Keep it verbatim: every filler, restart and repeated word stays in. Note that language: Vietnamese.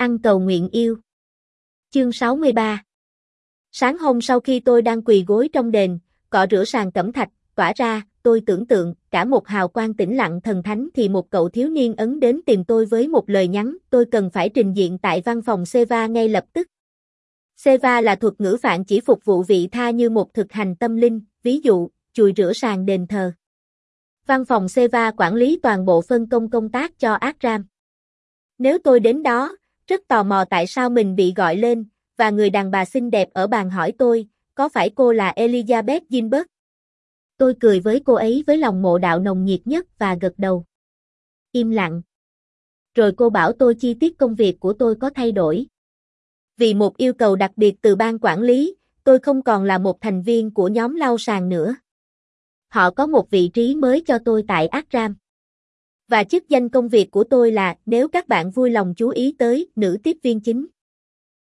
Ăn cầu nguyện yêu. Chương sáu mươi ba. Sáng hôm sau khi tôi đang quỳ gối trong đền, cọ rửa sàn cẩm thạch, tỏa ra, tôi tưởng tượng, cả một hào quang tĩnh lặng thần thánh thì một cậu thiếu niên ấn đến tìm tôi với một lời nhắn, tôi cần phải trình diện tại văn phòng Seva ngay lập tức. Seva là thuật ngữ phạn chỉ phục vụ vị tha như một thực hành tâm linh, ví dụ, chùi rửa sàn đền thờ. Văn phòng Seva quản lý toàn bộ phân công công tác cho Akram. Nếu tôi đến đó, rất tò mò tại sao mình bị gọi lên, và người đàn bà xinh đẹp ở bàn hỏi tôi, có phải cô là Elizabeth Gilbert? Tôi cười với cô ấy với lòng mộ đạo nồng nhiệt nhất và gật đầu. Im lặng. Rồi cô bảo tôi chi tiết công việc của tôi có thay đổi. Vì một yêu cầu đặc biệt từ ban quản lý, tôi không còn là một thành viên của nhóm lau sàn nữa. Họ có một vị trí mới cho tôi tại Akram. Và chức danh công việc của tôi là, nếu các bạn vui lòng chú ý tới, nữ tiếp viên chính.